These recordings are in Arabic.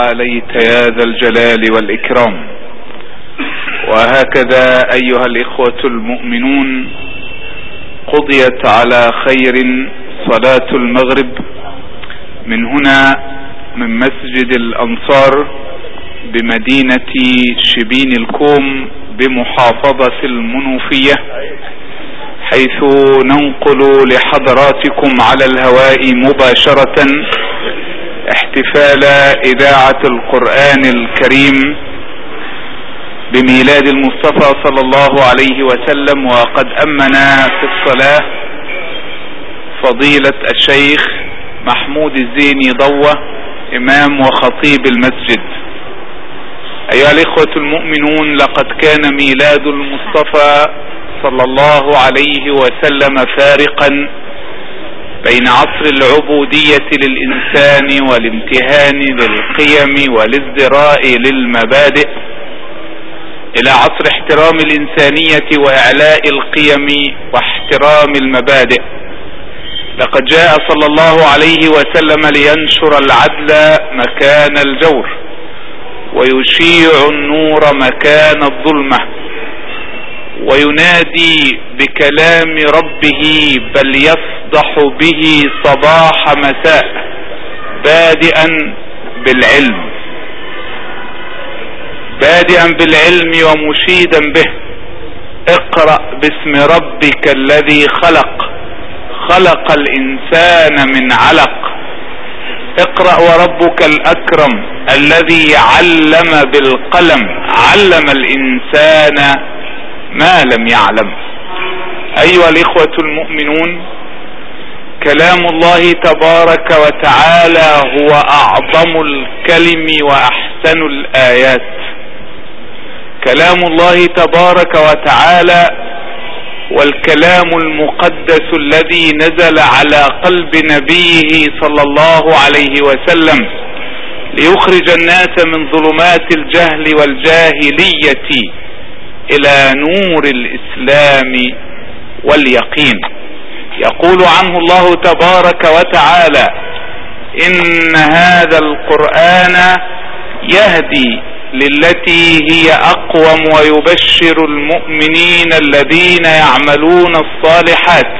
عليت يا ذا الجلال والإكرام. وهكذا أيها الإخوة المؤمنون قضيت على خير صلاة المغرب من هنا من مسجد الأنصار بمدينة شبين الكوم بمحافظة المنوفية، حيث ننقل لحضراتكم على الهواء مباشرة احتفال إذاعة القرآن الكريم بميلاد المصطفى صلى الله عليه وسلم. وقد أمنا في الصلاة فضيلة الشيخ محمود الزيني ضوة إمام وخطيب المسجد. أيها الإخوة المؤمنون، لقد كان ميلاد المصطفى صلى الله عليه وسلم فارقا بين عصر العبودية للإنسان والامتهان للقيم والازدراء للمبادئ إلى عصر احترام الإنسانية وإعلاء القيم واحترام المبادئ. لقد جاء صلى الله عليه وسلم لينشر العدل مكان الجور ويشيع النور مكان الظلمة، وينادي بكلام ربه بل يفضح به صباح مساء، بادئا بالعلم ومشيدا به. اقرأ باسم ربك الذي خلق الإنسان من علق. اقرأ وربك الأكرم الذي علم بالقلم، علم الإنسان ما لم يعلم. أيها الإخوة المؤمنون، كلام الله تبارك وتعالى هو أعظم الكلم وأحسن الآيات. كلام الله تبارك وتعالى والكلام المقدس الذي نزل على قلب نبيه صلى الله عليه وسلم ليخرج الناس من ظلمات الجهل والجاهلية إلى نور الإسلام واليقين. يقول عنه الله تبارك وتعالى: إن هذا القرآن يهدي للتي هي أقوم ويبشر المؤمنين الذين يعملون الصالحات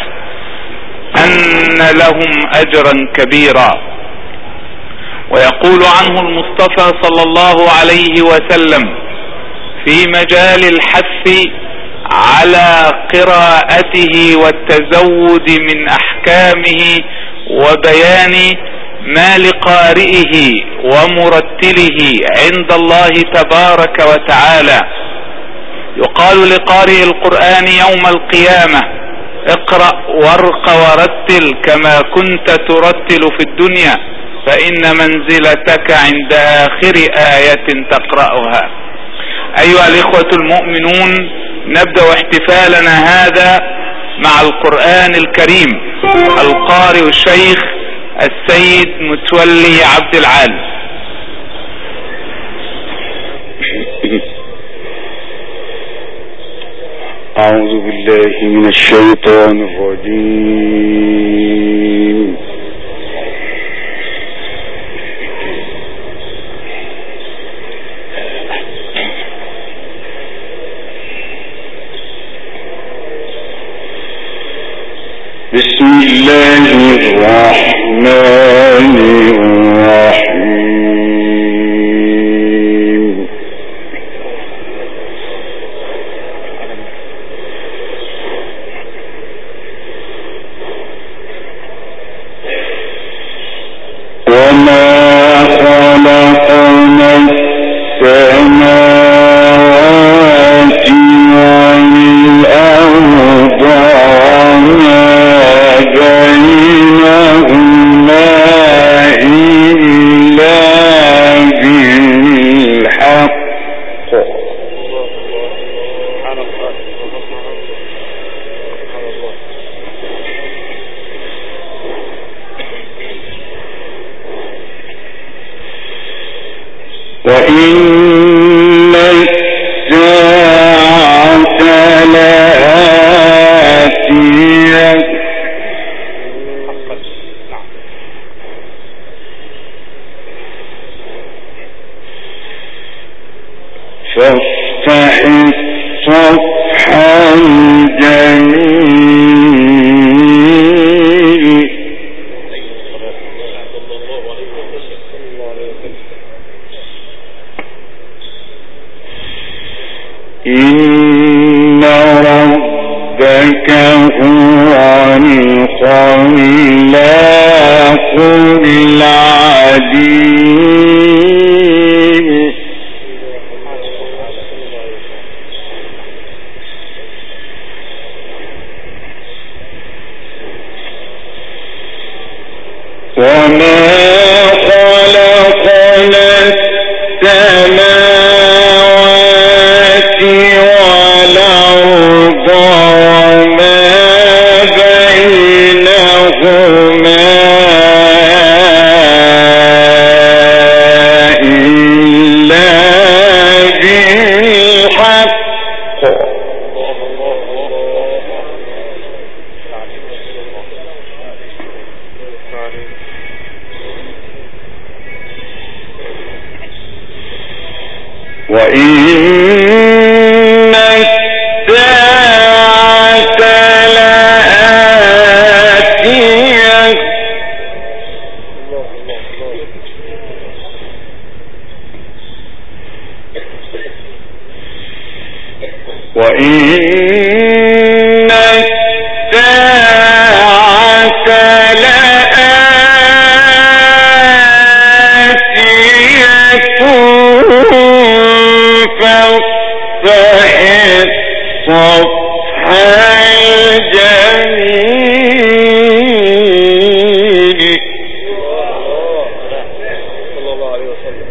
أن لهم أجرا كبيرا. ويقول عنه المصطفى صلى الله عليه وسلم في مجال الحث على قراءته والتزود من أحكامه وبيان ما لقارئه ومرتله عند الله تبارك وتعالى. يقال لقارئ القرآن يوم القيامة: اقرأ وارق ورتل كما كنت ترتل في الدنيا، فإن منزلتك عند آخر آية تقرأها. أيها الإخوة المؤمنون، نبدأ احتفالنا هذا مع القرآن الكريم. القارئ الشيخ السيد متولي عبد العال. أعوذ بالله من الشيطان الرجيم. بسم الله الرحمن الرحيم. وما خلقنا السماوات والأرض وما بينهما إلا بالحق. وإن الساعة لآتية فافتح الصفح الجميل إن ربك هو الخلاق العليم وما خلقنا السماوات والأرض وما بينهما إلا بالحق وإن الساعة لآتية وإن الساعة لآتية فافتح الصفح الجميل صلى الله عليه وسلم.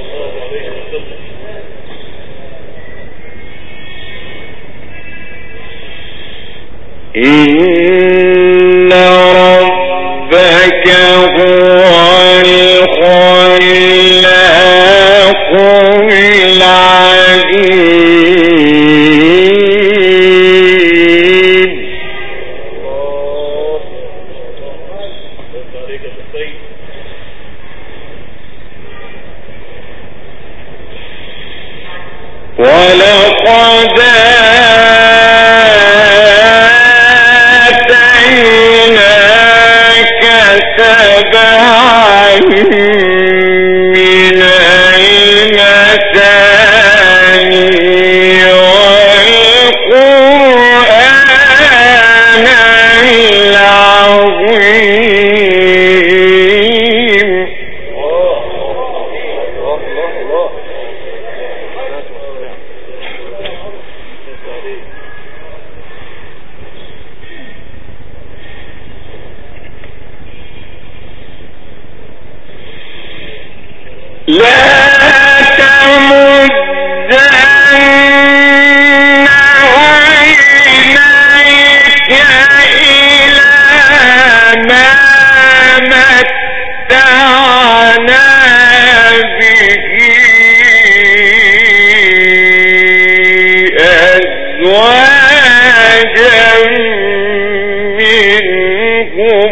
إن ربك هو الخلاق العليم ولقد آتيناك سبعا من المثاني والقرآن العظيم لا تمدن عينيك إلى ما متعنا به أزواجا منهم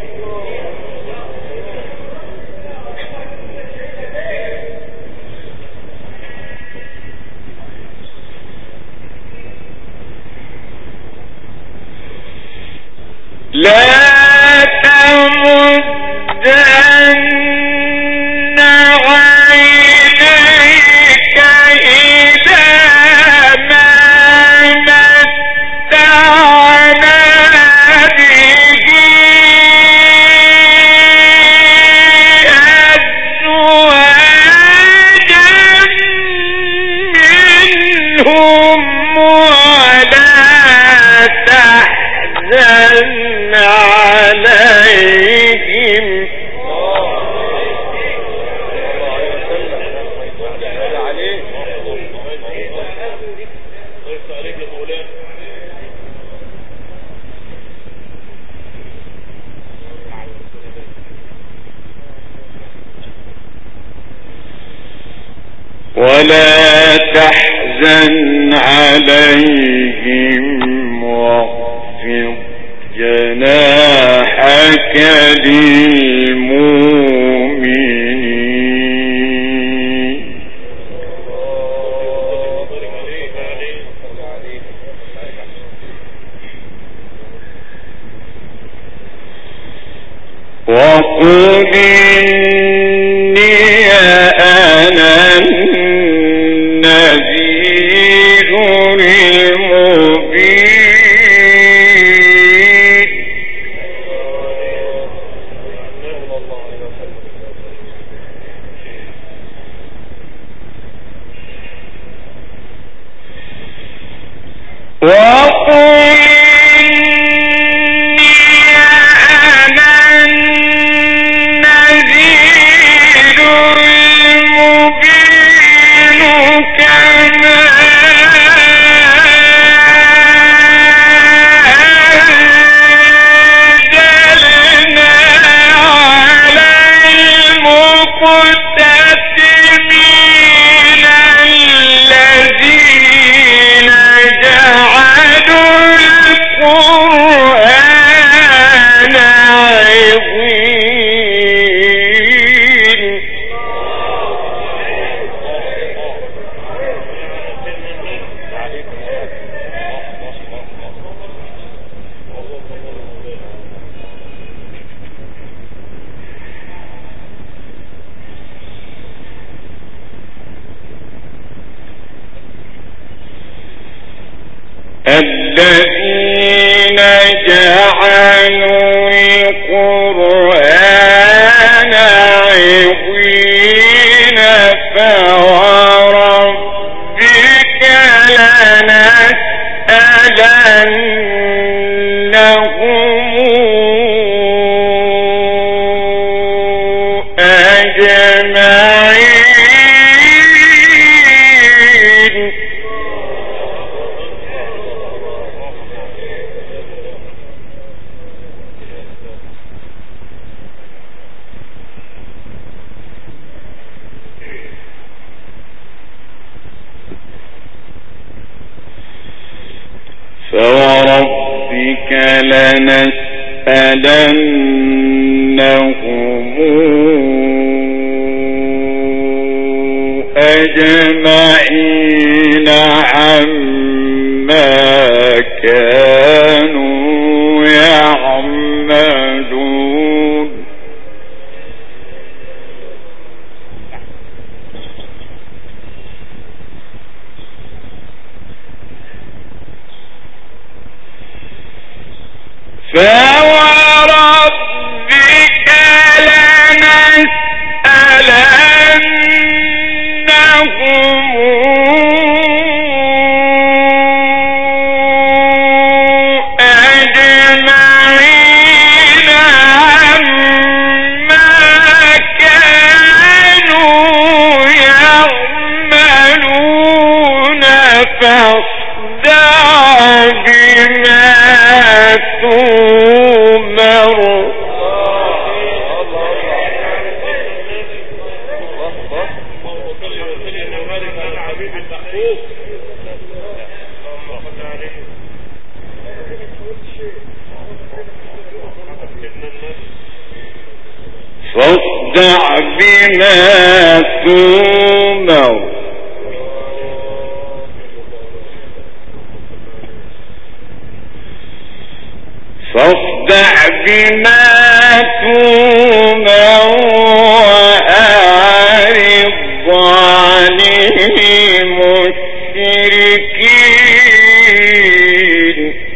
لا تمدن عينيك إلى ما متعنا به أزواجا منهم ولا تحزن عليهم ولا تحزن عليهم واخفض جناحك للمؤمنين إني أنا النذير المبين. وقل الذين جعلوا القرآن عضين فوربك لنسألنهم أجمعين. فوربك لنسألنهم أجمعين عما كانوا يعملون. فوربك لنسألنهم أجمعين عما كانوا يعملون. فاصدع بما تؤمر. فاصدع بما تؤمر. فاصدع بما تؤمر وأعرض عن المشركين.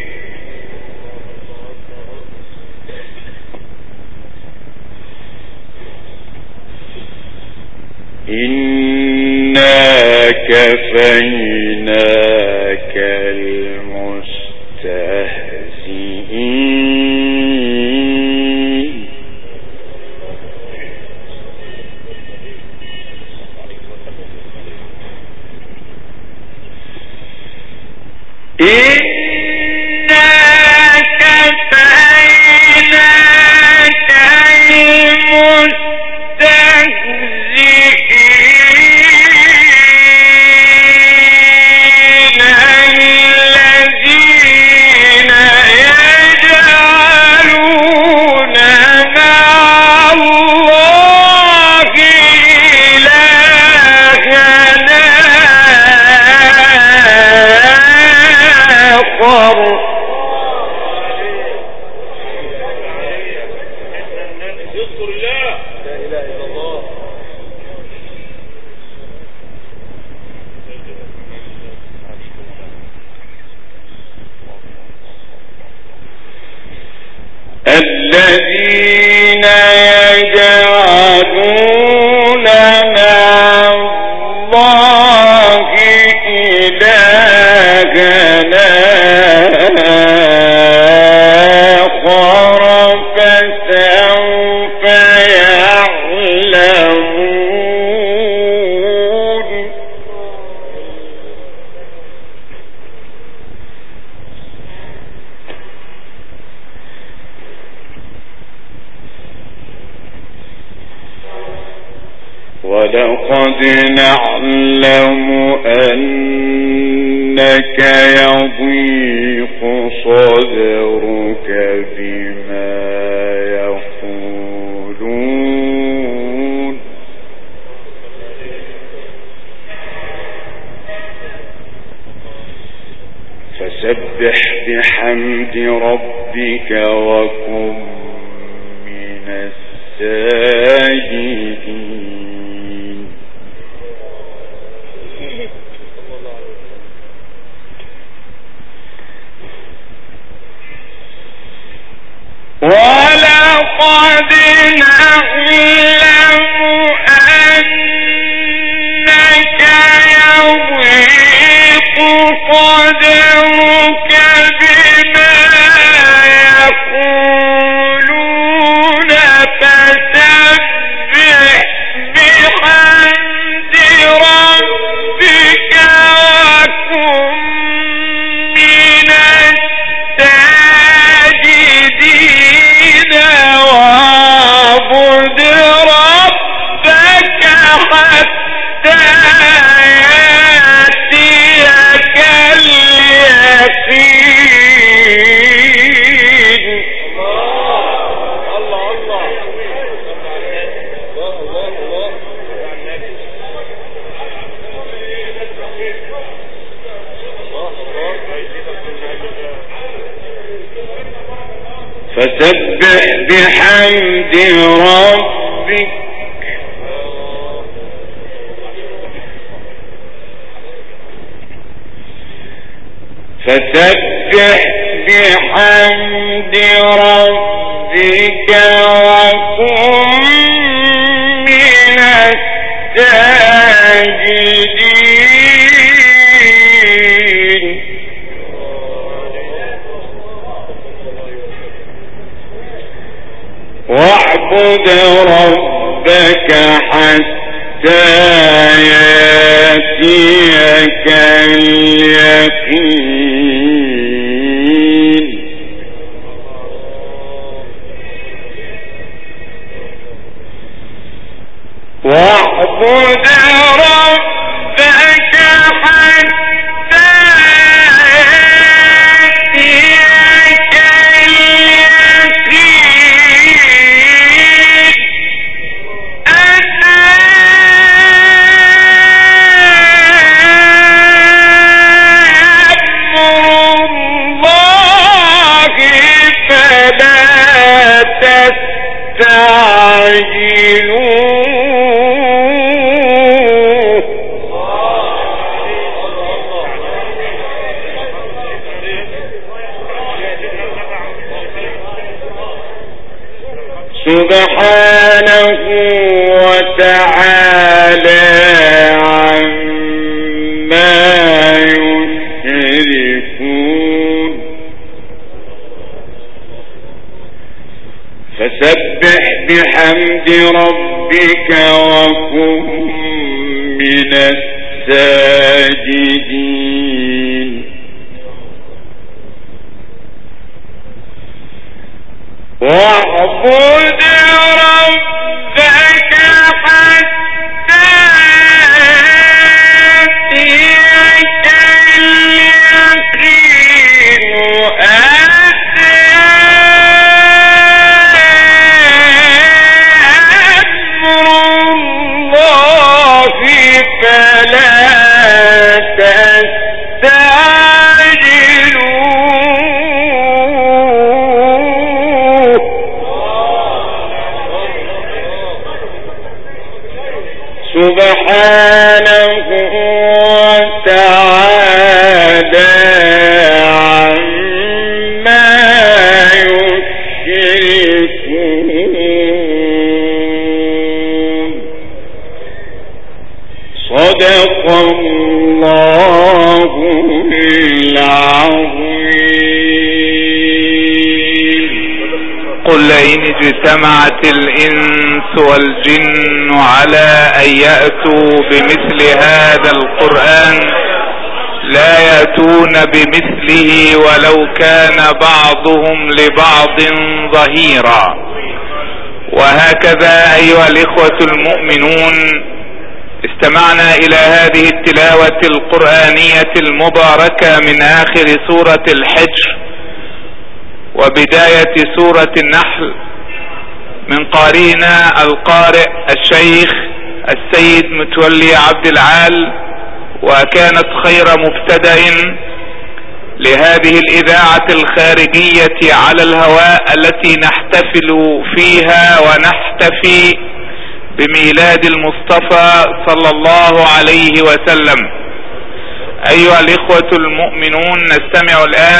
إنا كفيناك المستهزئين. إنا كفيناك المستهزئين الذين يجعلون مع الله إلهنا آخر. يذكر الله الذين يجعلون مع الله إلهنا آخر فسوف يعلمون. ولقد نعلم أنك يضيق صدرك بما يقولون فسبح بحمد ربك وكن من الساجدين. ولقد نعلم أنك يضيق صدرك بما يقولون فسبح بحمد ربك وكن من الساجدين واعبد ربك حتى يأتيك اليقين. فسبح بحمد ربك فسبح بحمد ربك وكن من الساجدين. واعبد ربك حتى يأتيك اليقين. واعبد ربك حتى يأتيك اليقين. أنا أمر الله فلا تستعجلوه. سبحانه وتعالى عما يشركون. فسبح بحمد ربك وكن من الساجدين. واعبد ربك حتى يأتيك اليقين. أمر الله فلا تستعجلوه. سبحانه وتعالى عما يشركون. صدق الله العظيم. قل إن اجتمعت الإنس والجن على أن يأتوا بمثل هذا القرآن لا يأتون بمثله ولو كان بعضهم لبعض ظهيرا. وهكذا أيها الإخوة المؤمنون استمعنا إلى هذه التلاوة القرآنية المباركة من آخر سورة الحجر وبداية سورة النحل من قارئنا القارئ الشيخ السيد متولي عبد العال، وكانت خير مبتدأ لهذه الإذاعة الخارجية على الهواء التي نحتفل فيها ونحتفي بميلاد المصطفى صلى الله عليه وسلم. أيها الإخوة المؤمنون، نستمع الآن